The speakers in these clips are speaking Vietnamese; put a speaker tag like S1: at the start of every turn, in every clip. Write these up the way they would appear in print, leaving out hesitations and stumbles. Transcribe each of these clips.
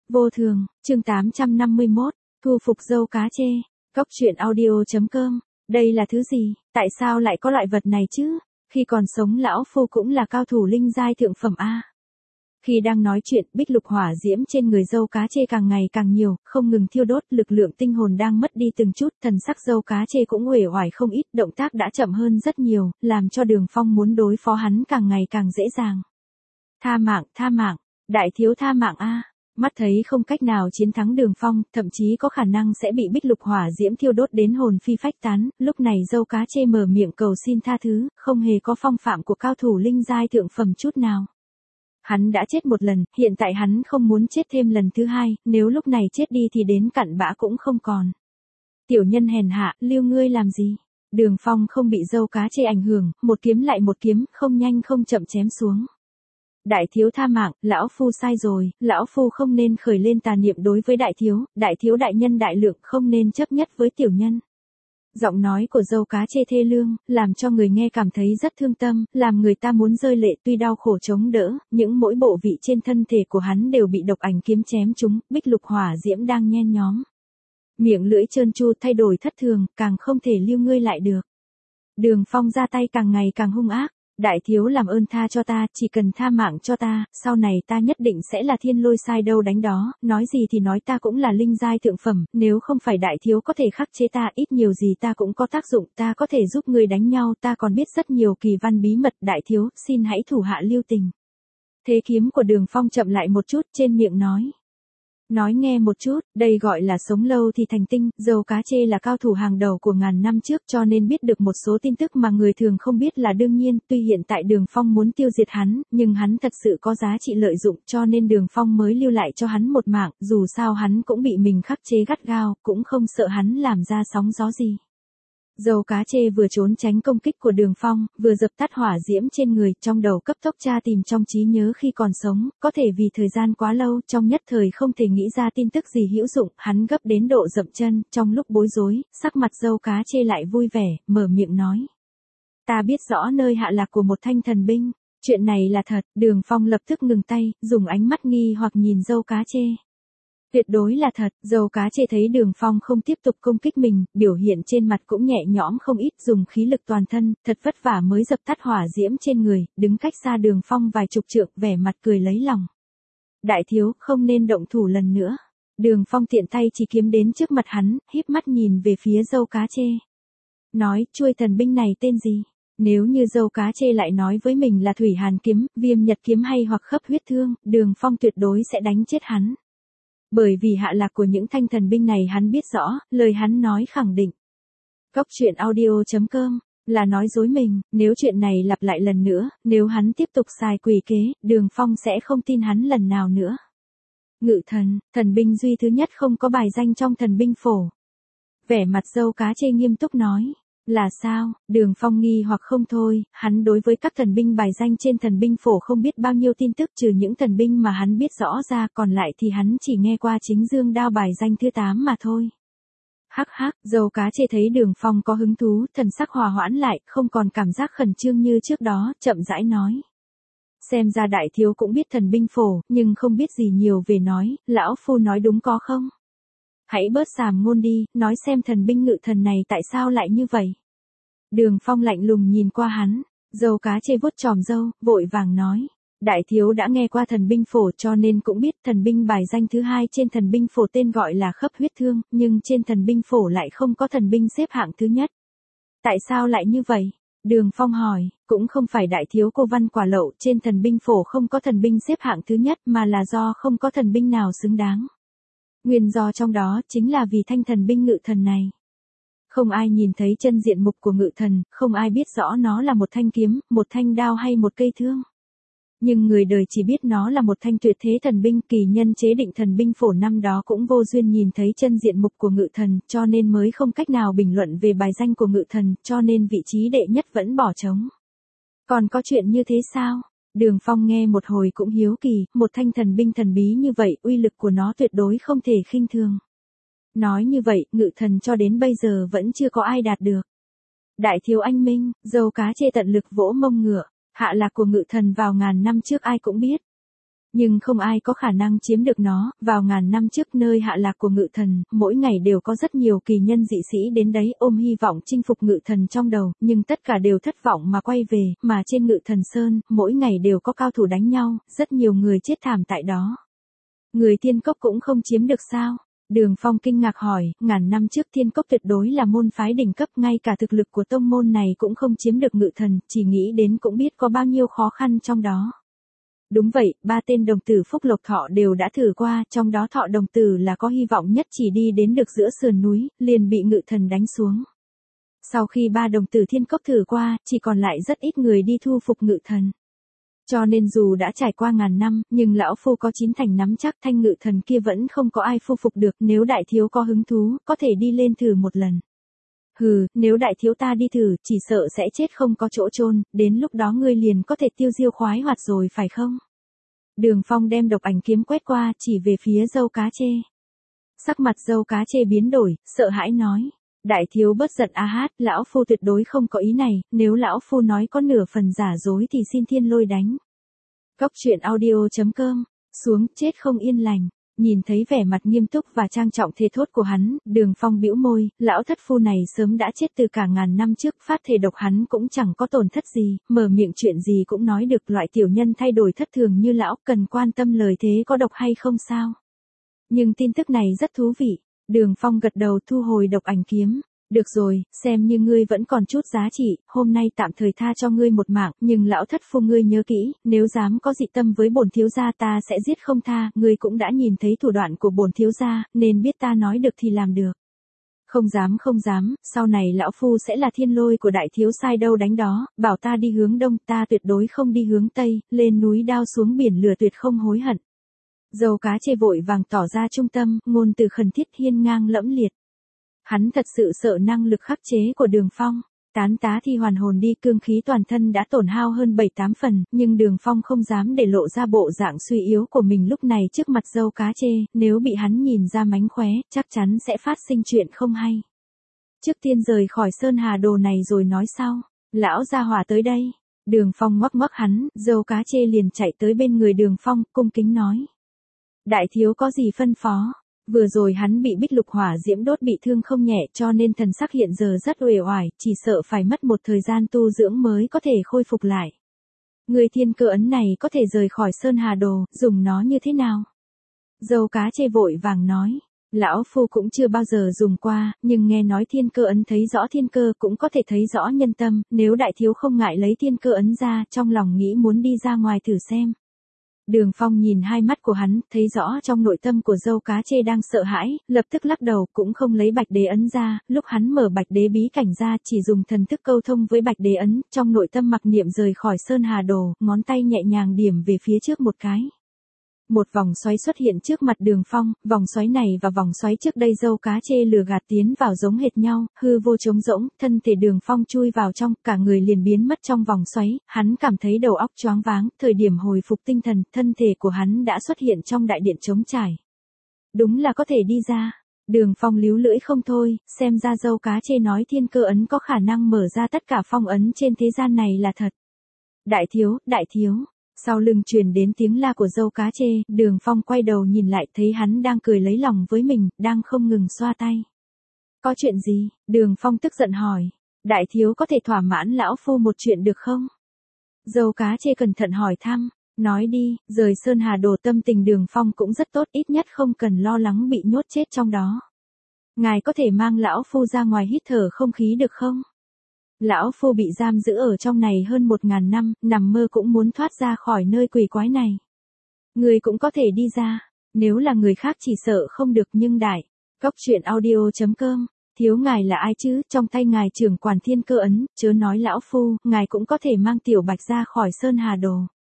S1: Vô thường, chương 851, thu phục dâu cá chê. Cóc truyện audio.com. Đây là thứ gì? Tại sao lại có loại vật này chứ? Khi còn sống lão phu cũng là cao thủ linh giai thượng phẩm a. Khi đang nói chuyện, bích lục hỏa diễm trên người dâu cá chê càng ngày càng nhiều, không ngừng thiêu đốt, lực lượng tinh hồn đang mất đi từng chút, thần sắc dâu cá chê cũng uể oải không ít, động tác đã chậm hơn rất nhiều, làm cho Đường Phong muốn đối phó hắn càng ngày càng dễ dàng. Tha mạng, đại thiếu tha mạng a. Mắt thấy không cách nào chiến thắng Đường Phong, thậm chí có khả năng sẽ bị bích lục hỏa diễm thiêu đốt đến hồn phi phách tán, lúc này dâu cá chê mở miệng cầu xin tha thứ, không hề có phong phạm của cao thủ linh giai thượng phẩm chút nào. Hắn đã chết một lần, hiện tại hắn không muốn chết thêm lần thứ hai, nếu lúc này chết đi thì đến cặn bã cũng không còn. Tiểu nhân hèn hạ, lưu ngươi làm gì? Đường Phong không bị dâu cá chê ảnh hưởng, một kiếm lại một kiếm, không nhanh không chậm chém xuống. Đại thiếu tha mạng, lão phu sai rồi, lão phu không nên khởi lên tà niệm đối với đại thiếu đại nhân đại lượng không nên chấp nhất với tiểu nhân. Giọng nói của dâu cá chê thê lương, làm cho người nghe cảm thấy rất thương tâm, làm người ta muốn rơi lệ tuy đau khổ chống đỡ, những mỗi bộ vị trên thân thể của hắn đều bị độc ảnh kiếm chém trúng, bích lục hỏa diễm đang nhen nhóm. Miệng lưỡi trơn tru thay đổi thất thường, càng không thể lưu ngươi lại được. Đường Phong ra tay càng ngày càng hung ác. Đại thiếu làm ơn tha cho ta, chỉ cần tha mạng cho ta, sau này ta nhất định sẽ là thiên lôi sai đâu đánh đó, nói gì thì nói ta cũng là linh giai thượng phẩm, nếu không phải đại thiếu có thể khắc chế ta, ít nhiều gì ta cũng có tác dụng, ta có thể giúp người đánh nhau, ta còn biết rất nhiều kỳ văn bí mật, đại thiếu, xin hãy thủ hạ lưu tình. Thế kiếm của Đường Phong chậm lại một chút, trên miệng nói. Nói nghe một chút, đây gọi là sống lâu thì thành tinh, dâu cá chê là cao thủ hàng đầu của ngàn năm trước cho nên biết được một số tin tức mà người thường không biết là đương nhiên, tuy hiện tại Đường Phong muốn tiêu diệt hắn, nhưng hắn thật sự có giá trị lợi dụng cho nên Đường Phong mới lưu lại cho hắn một mạng, dù sao hắn cũng bị mình khắc chế gắt gao, cũng không sợ hắn làm ra sóng gió gì. Dâu cá chê vừa trốn tránh công kích của Đường Phong, vừa dập tắt hỏa diễm trên người, trong đầu cấp tốc tra tìm trong trí nhớ khi còn sống, có thể vì thời gian quá lâu, trong nhất thời không thể nghĩ ra tin tức gì hữu dụng, hắn gấp đến độ dậm chân, trong lúc bối rối, sắc mặt dâu cá chê lại vui vẻ, mở miệng nói. Ta biết rõ nơi hạ lạc của một thanh thần binh, chuyện này là thật, Đường Phong lập tức ngừng tay, dùng ánh mắt nghi hoặc nhìn dâu cá chê. Tuyệt đối là thật, dâu cá chê thấy Đường Phong không tiếp tục công kích mình, biểu hiện trên mặt cũng nhẹ nhõm không ít, dùng khí lực toàn thân, thật vất vả mới dập tắt hỏa diễm trên người, đứng cách xa Đường Phong vài chục trượng, vẻ mặt cười lấy lòng. Đại thiếu, không nên động thủ lần nữa. Đường Phong tiện tay chỉ kiếm đến trước mặt hắn, híp mắt nhìn về phía dâu cá chê. Nói, chuôi thần binh này tên gì? Nếu như dâu cá chê lại nói với mình là thủy hàn kiếm, viêm nhật kiếm hay hoặc khấp huyết thương, Đường Phong tuyệt đối sẽ đánh chết hắn. Bởi vì hạ lạc của những thanh thần binh này hắn biết rõ, lời hắn nói khẳng định. Cóc truyện audio.com, là nói dối mình, nếu chuyện này lặp lại lần nữa, nếu hắn tiếp tục xài quỷ kế, Đường Phong sẽ không tin hắn lần nào nữa. Ngự thần, thần binh duy thứ nhất không có bài danh trong thần binh phổ. Vẻ mặt dâu cá chê nghiêm túc nói. Là sao? Đường Phong nghi hoặc không thôi, hắn đối với các thần binh bài danh trên thần binh phổ không biết bao nhiêu tin tức trừ những thần binh mà hắn biết rõ ra, còn lại thì hắn chỉ nghe qua chính dương đao bài danh thứ 8 mà thôi. Hắc hắc, dâu cá chê thấy Đường Phong có hứng thú, thần sắc hòa hoãn lại, không còn cảm giác khẩn trương như trước đó, chậm rãi nói. Xem ra đại thiếu cũng biết thần binh phổ, nhưng không biết gì nhiều về nói, lão phu nói đúng có không? Hãy bớt sàm ngôn đi, nói xem thần binh ngự thần này tại sao lại như vậy. Đường Phong lạnh lùng nhìn qua hắn, dâu cá chê vuốt chòm râu, vội vàng nói. Đại thiếu đã nghe qua thần binh phổ cho nên cũng biết thần binh bài danh thứ 2 trên thần binh phổ tên gọi là khấp huyết thương, nhưng trên thần binh phổ lại không có thần binh xếp hạng thứ nhất. Tại sao lại như vậy? Đường Phong hỏi, cũng không phải đại thiếu cô văn quả lậu, trên thần binh phổ không có thần binh xếp hạng thứ nhất mà là do không có thần binh nào xứng đáng. Nguyên do trong đó chính là vì thanh thần binh ngự thần này. Không ai nhìn thấy chân diện mục của ngự thần, không ai biết rõ nó là một thanh kiếm, một thanh đao hay một cây thương. Nhưng người đời chỉ biết nó là một thanh tuyệt thế thần binh, kỳ nhân chế định thần binh phổ năm đó cũng vô duyên nhìn thấy chân diện mục của ngự thần, cho nên mới không cách nào bình luận về bài danh của ngự thần, cho nên vị trí đệ nhất vẫn bỏ trống. Còn có chuyện như thế sao? Đường Phong nghe một hồi cũng hiếu kỳ, một thanh thần binh thần bí như vậy, uy lực của nó tuyệt đối không thể khinh thường. Nói như vậy, ngự thần cho đến bây giờ vẫn chưa có ai đạt được. Đại thiếu anh minh, dâu cá chê tận lực vỗ mông ngựa, hạ lạc của ngự thần vào ngàn năm trước ai cũng biết. Nhưng không ai có khả năng chiếm được nó, vào ngàn năm trước nơi hạ lạc của Ngự Thần, mỗi ngày đều có rất nhiều kỳ nhân dị sĩ đến đấy ôm hy vọng chinh phục Ngự Thần trong đầu, nhưng tất cả đều thất vọng mà quay về, mà trên Ngự Thần Sơn, mỗi ngày đều có cao thủ đánh nhau, rất nhiều người chết thảm tại đó. Người Thiên Cốc cũng không chiếm được sao? Đường Phong kinh ngạc hỏi, ngàn năm trước Thiên Cốc tuyệt đối là môn phái đỉnh cấp, ngay cả thực lực của tông môn này cũng không chiếm được Ngự Thần, chỉ nghĩ đến cũng biết có bao nhiêu khó khăn trong đó. Đúng vậy, 3 tên đồng tử Phúc Lộc Thọ đều đã thử qua, trong đó Thọ đồng tử là có hy vọng nhất, chỉ đi đến được giữa sườn núi, liền bị Ngự Thần đánh xuống. Sau khi 3 đồng tử Thiên Cốc thử qua, chỉ còn lại rất ít người đi thu phục Ngự Thần. Cho nên dù đã trải qua ngàn năm, nhưng lão phu có 9 thành nắm chắc thanh Ngự Thần kia vẫn không có ai thu phục được, nếu đại thiếu có hứng thú, có thể đi lên thử một lần. Hừ, nếu đại thiếu ta đi thử, chỉ sợ sẽ chết không có chỗ chôn, đến lúc đó ngươi liền có thể tiêu diêu khoái hoạt rồi phải không? Đường Phong đem độc ảnh kiếm quét qua, chỉ về phía Dâu Cá Chê. Sắc mặt Dâu Cá Chê biến đổi, sợ hãi nói. Đại thiếu bất giận a hát, lão phu tuyệt đối không có ý này, nếu lão phu nói có nửa phần giả dối thì xin thiên lôi đánh. Cốc truyện audio.com, xuống chết không yên lành. Nhìn thấy vẻ mặt nghiêm túc và trang trọng thề thốt của hắn, Đường Phong bĩu môi, lão thất phu này sớm đã chết từ cả ngàn năm trước, phát thề độc hắn cũng chẳng có tổn thất gì, mở miệng chuyện gì cũng nói được, loại tiểu nhân thay đổi thất thường như lão, cần quan tâm lời thế có độc hay không sao? Nhưng tin tức này rất thú vị. Đường Phong gật đầu thu hồi độc ảnh kiếm. Được rồi, xem như ngươi vẫn còn chút giá trị, hôm nay tạm thời tha cho ngươi một mạng, nhưng lão thất phu ngươi nhớ kỹ, nếu dám có dị tâm với bổn thiếu gia ta sẽ giết không tha, ngươi cũng đã nhìn thấy thủ đoạn của bổn thiếu gia, nên biết ta nói được thì làm được. Không dám, sau này lão phu sẽ là thiên lôi của đại thiếu sai đâu đánh đó, bảo ta đi hướng đông ta tuyệt đối không đi hướng tây, lên núi đao xuống biển lửa tuyệt không hối hận. Dâu Cá Chê vội vàng tỏ ra trung tâm, ngôn từ khẩn thiết hiên ngang lẫm liệt. Hắn thật sự sợ năng lực khắc chế của Đường Phong. Tán tá thi hoàn hồn đi, cương khí toàn thân đã tổn hao hơn 7-8 phần, nhưng Đường Phong không dám để lộ ra bộ dạng suy yếu của mình lúc này trước mặt Dâu Cá Chê, nếu bị hắn nhìn ra mánh khóe, chắc chắn sẽ phát sinh chuyện không hay. Trước tiên rời khỏi Sơn Hà Đồ này rồi nói sau. Lão gia hỏa tới đây. Đường Phong ngoắc ngoắc hắn, Dâu Cá Chê liền chạy tới bên người Đường Phong, cung kính nói. Đại thiếu có gì phân phó? Vừa rồi hắn bị bích lục hỏa diễm đốt bị thương không nhẹ, cho nên thần sắc hiện giờ rất uể oải, chỉ sợ phải mất một thời gian tu dưỡng mới có thể khôi phục lại. Người thiên cơ ấn này có thể rời khỏi Sơn Hà Đồ, dùng nó như thế nào? Dâu Cá Chê vội vàng nói. Lão phu cũng chưa bao giờ dùng qua, nhưng nghe nói thiên cơ ấn thấy rõ thiên cơ cũng có thể thấy rõ nhân tâm, nếu đại thiếu không ngại lấy thiên cơ ấn ra, trong lòng nghĩ muốn đi ra ngoài thử xem. Đường Phong nhìn hai mắt của hắn, thấy rõ trong nội tâm của Dâu Cá Chê đang sợ hãi, lập tức lắc đầu, cũng không lấy Bạch Đế ấn ra, lúc hắn mở Bạch Đế bí cảnh ra, chỉ dùng thần thức câu thông với Bạch Đế ấn, trong nội tâm mặc niệm rời khỏi Sơn Hà Đồ, ngón tay nhẹ nhàng điểm về phía trước một cái. Một vòng xoáy xuất hiện trước mặt Đường Phong, vòng xoáy này và vòng xoáy trước đây Dâu Cá Chê lừa gạt tiến vào giống hệt nhau, hư vô trống rỗng, thân thể Đường Phong chui vào trong, cả người liền biến mất trong vòng xoáy, hắn cảm thấy đầu óc choáng váng, thời điểm hồi phục tinh thần, thân thể của hắn đã xuất hiện trong đại điện trống trải. Đúng là có thể đi ra. Đường Phong líu lưỡi không thôi, xem ra Dâu Cá Chê nói thiên cơ ấn có khả năng mở ra tất cả phong ấn trên thế gian này là thật. Đại thiếu. Sau lưng truyền đến tiếng la của Dâu Cá Chê, Đường Phong quay đầu nhìn lại thấy hắn đang cười lấy lòng với mình, đang không ngừng xoa tay. Có chuyện gì? Đường Phong tức giận hỏi. Đại thiếu có thể thỏa mãn lão phu một chuyện được không? Dâu Cá Chê cẩn thận hỏi thăm. Nói đi, rời Sơn Hà Đồ tâm tình Đường Phong cũng rất tốt, ít nhất không cần lo lắng bị nhốt chết trong đó. Ngài có thể mang lão phu ra ngoài hít thở không khí được không? Lão phu bị giam giữ ở trong này hơn 1000 năm, nằm mơ cũng muốn thoát ra khỏi nơi quỷ quái này. Người cũng có thể đi ra, nếu là người khác chỉ sợ không được nhưng đại. Cốc truyện audio.com, thiếu ngài là ai chứ, trong tay ngài trưởng quản thiên cơ ấn, chớ nói lão phu, ngài cũng có thể mang tiểu bạch ra khỏi Sơn Hà Đồ.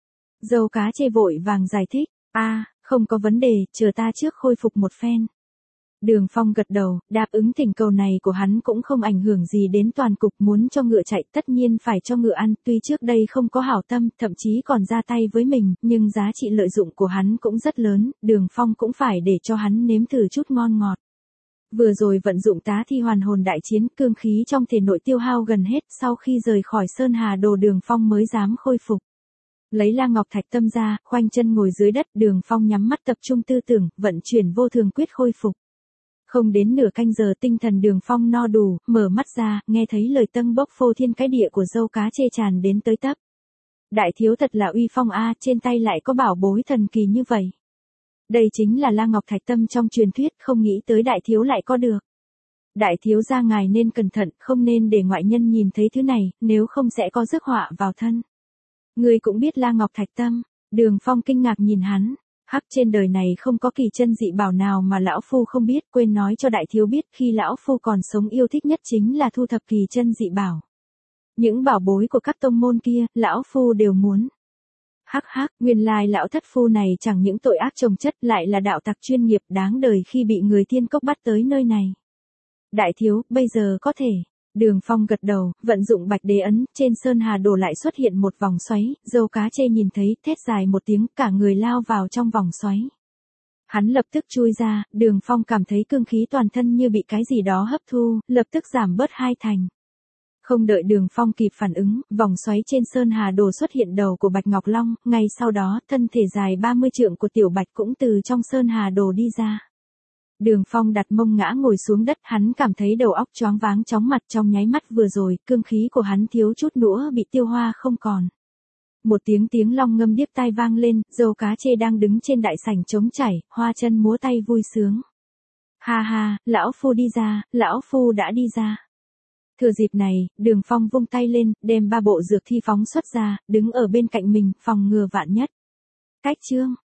S1: Dâu Cá Chê vội vàng giải thích, không có vấn đề, chờ ta trước khôi phục một phen. Đường Phong gật đầu, đáp ứng thỉnh cầu này của hắn cũng không ảnh hưởng gì đến toàn cục, muốn cho ngựa chạy tất nhiên phải cho ngựa ăn, tuy trước đây không có hảo tâm, thậm chí còn ra tay với mình, nhưng giá trị lợi dụng của hắn cũng rất lớn, Đường Phong cũng phải để cho hắn nếm thử chút ngon ngọt. Vừa rồi vận dụng tá thi hoàn hồn đại chiến, cương khí trong thể nội tiêu hao gần hết, sau khi rời khỏi Sơn Hà Đồ Đường Phong mới dám khôi phục. Lấy la ngọc thạch tâm ra, khoanh chân ngồi dưới đất, Đường Phong nhắm mắt tập trung tư tưởng, vận chuyển vô thường quyết khôi phục. Không đến nửa canh giờ tinh thần Đường Phong no đủ, mở mắt ra, nghe thấy lời tâng bốc phô thiên cái địa của dâu cá chê tràn đến tới tấp. Đại thiếu thật là uy phong a, trên tay lại có bảo bối thần kỳ như vậy. Đây chính là la ngọc thạch tâm trong truyền thuyết, không nghĩ tới đại thiếu lại có được. Đại thiếu gia ngài nên cẩn thận, không nên để ngoại nhân nhìn thấy thứ này, nếu không sẽ có rước họa vào thân. Ngươi cũng biết la ngọc thạch tâm. Đường Phong kinh ngạc nhìn hắn. Hắc, trên đời này không có kỳ chân dị bảo nào mà lão phu không biết, quên nói cho đại thiếu biết, khi lão phu còn sống yêu thích nhất chính là thu thập kỳ chân dị bảo. Những bảo bối của các tông môn kia, lão phu đều muốn. Hắc hắc, nguyên lai lão thất phu này chẳng những tội ác chồng chất, lại là đạo tặc chuyên nghiệp, đáng đời khi bị người Thiên Cốc bắt tới nơi này. Đại thiếu, bây giờ có thể. Đường Phong gật đầu, vận dụng bạch đế ấn, trên sơn hà đổ lại xuất hiện một vòng xoáy, dâu cá chê nhìn thấy, thét dài một tiếng, cả người lao vào trong vòng xoáy. Hắn lập tức chui ra, Đường Phong cảm thấy cương khí toàn thân như bị cái gì đó hấp thu, lập tức giảm bớt 2 thành. Không đợi Đường Phong kịp phản ứng, vòng xoáy trên sơn hà đồ xuất hiện đầu của Bạch Ngọc Long, ngay sau đó, thân thể dài 30 trượng của tiểu Bạch cũng từ trong sơn hà đồ đi ra. Đường Phong đặt mông ngã ngồi xuống đất, hắn cảm thấy đầu óc choáng váng chóng mặt, trong nháy mắt vừa rồi, cương khí của hắn thiếu chút nữa bị tiêu hoa không còn. Một tiếng long ngâm điếc tai vang lên, dâu cá chê đang đứng trên đại sảnh trống chảy, hoa chân múa tay vui sướng. Ha ha, lão phu đi ra, lão phu đã đi ra. Thừa dịp này, Đường Phong vung tay lên, đem 3 bộ dược thi phóng xuất ra, đứng ở bên cạnh mình, phòng ngừa vạn nhất. Cách chương